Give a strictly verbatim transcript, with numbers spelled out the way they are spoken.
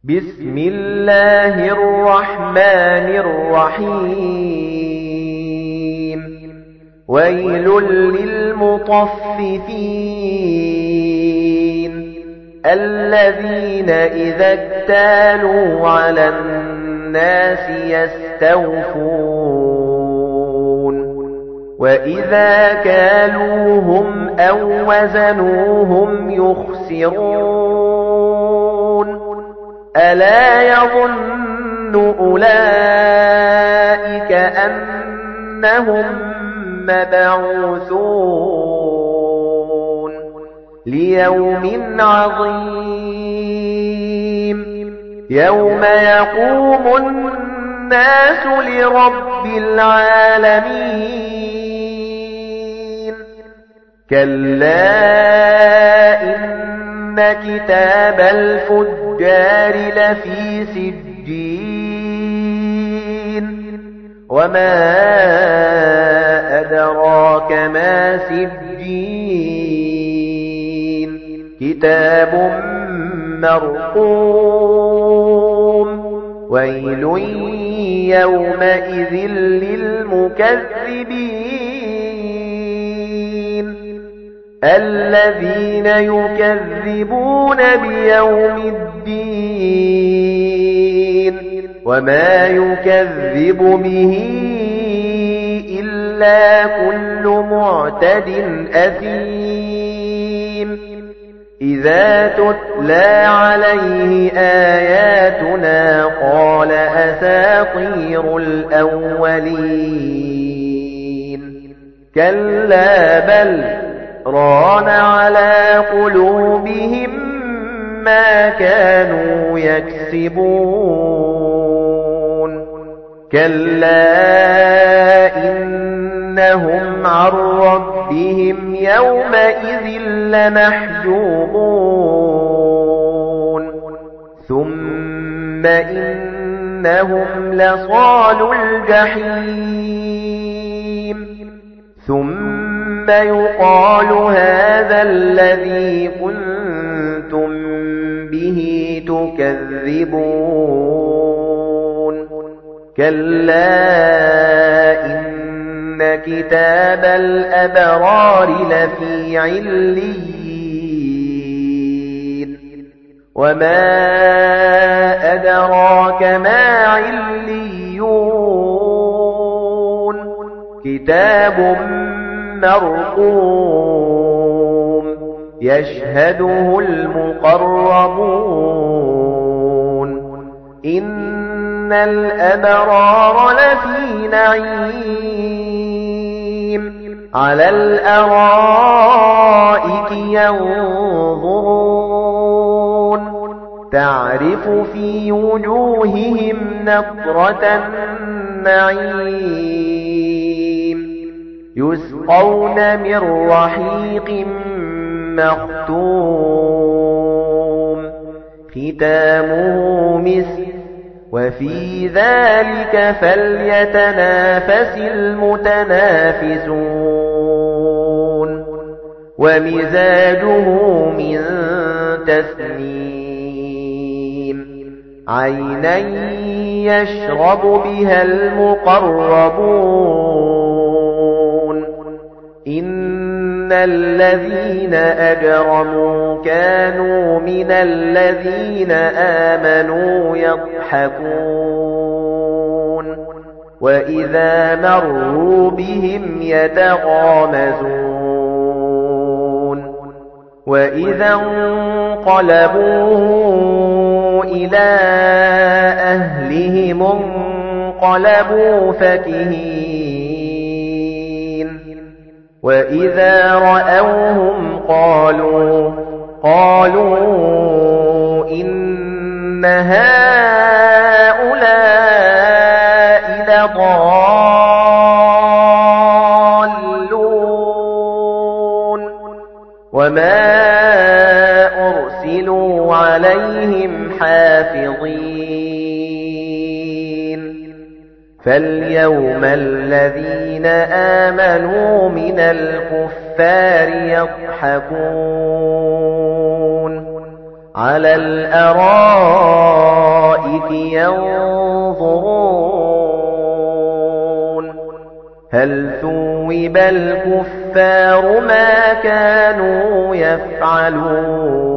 بسم الله الرحمن الرحيم ويل للمطففين الذين إذا اكتالوا على الناس يستوفون وإذا كالوهم أو وزنوهم يخسرون ألا يظن أولئك أنهم مبعوثون ليوم عظيم يوم يقوم الناس لرب العالمين كلا إن كتاب الفجار لفي سجين وما أدراك ما سجين كتاب مرقوم ويل يومئذ للمكذبين الذين يكذبون بيوم الدين وما يكذب به إلا كل معتد أثيم إذا تتلى عليه آياتنا قال أساطير الأولين كلا بل ران على قلوبهم ما كانوا يكسبون كلا إنهم عن ربهم يومئذ لمحجوبون ثم إنهم لصالو الجحيم ثم يقال هذا الذي كنتم به تكذبون كلا إن كتاب الأبرار لفي عليين وما أدراك ما عليون كتاب مرقوم يشهده المقربون إن الأبرار لفي نعيم على الأرائك ينظرون تعرف في وجوههم نضرة النعيم يسقون من رحيق مختوم ختامه مسك وفي ذلك فليتنافس المتنافسون ومزاجه من تسنيم عينا يشرب بها المقربون إن الذين أجرموا كانوا من الذين آمنوا يضحكون وإذا مروا بهم يتغامزون وإذا انقلبوا إلى أهلهم انقلبوا فكهين وإذا رأوهم قالوا قالوا إن هؤلاء لضالون وما أرسلوا عليهم حافظين فاليوم الذين آمنوا من الكفار يضحكون على الأرائك رَبِّكِ يَنظُرُونَ هَلْ ثُوِّبَ الْكُفَّارُ مَا كَانُوا يَفْعَلُونَ